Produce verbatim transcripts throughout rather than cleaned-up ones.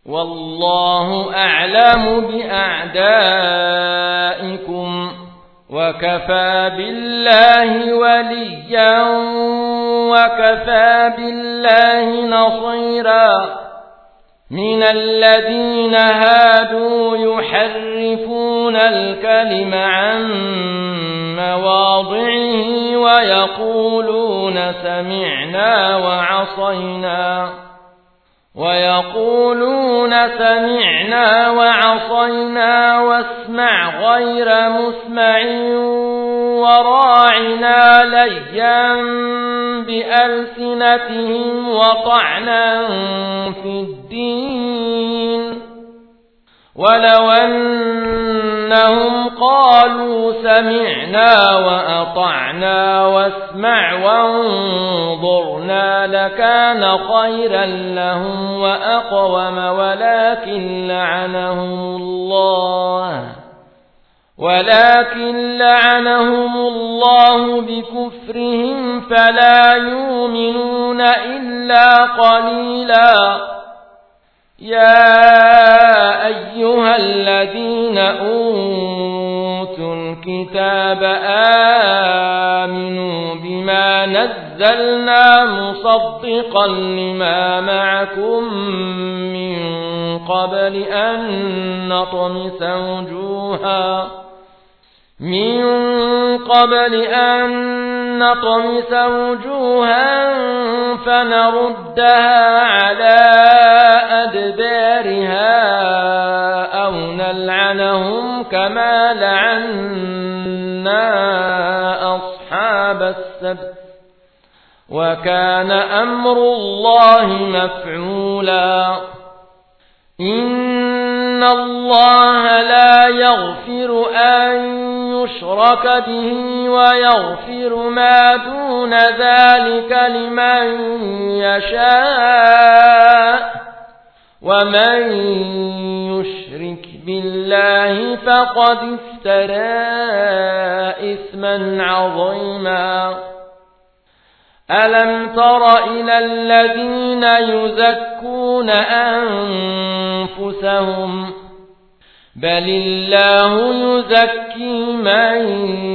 والله أعلم بأعدائكم وكفى بالله وليا وكفى بالله نصيرا من الذين هادوا يحرفون الكلم عن مواضعه ويقولون سمعنا وعصينا ويقولون سمعنا وعصينا واسمع غير مسمع وراعنا ليا بألسنتهم وطعنا في الدين ولو أنهم قالوا سمعنا وأطعنا واسمع وانظرنا لكان خيرا لهم وأقوم ولكن لعنهم الله ولكن لعنهم الله بكفرهم فلا يؤمنون إلا قليلا يا أيها الذين أوتوا الكتاب آمنوا بما نزلنا مصدقا لما معكم من قبل أن نطمس وجوها من قبل أن نطمس وجوها فنردها على أدبارها أو نلعنهم كما لعنا أصحاب السبت وكان أمر الله مفعولا إن الله لا يغفر أن يشرك به ويغفر ما دون ذلك لمن يشاء ومن يشرك بالله فقد افترى إثما عظيما ألم تر إلى الذين يزكون أنفسهم بل الله يزكي من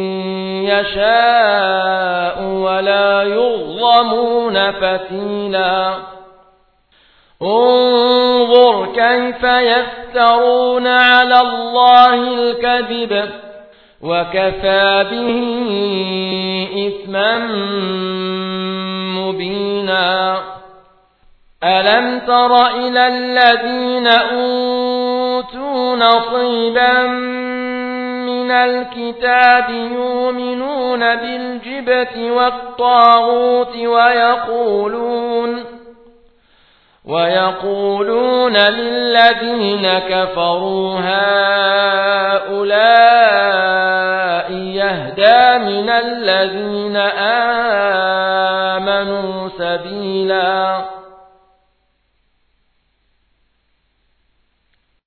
يشاء ولا يظلمون فتيلا انظر كيف يفترون على الله الكذب وكفى به إثما مبينا ألم تر إلى الذين أوتوا نصيبا من الكتاب يؤمنون بالجبت والطاغوت ويقولون ويقولون للذين كفروا هؤلاء يهدى من الذين آمنوا سبيلا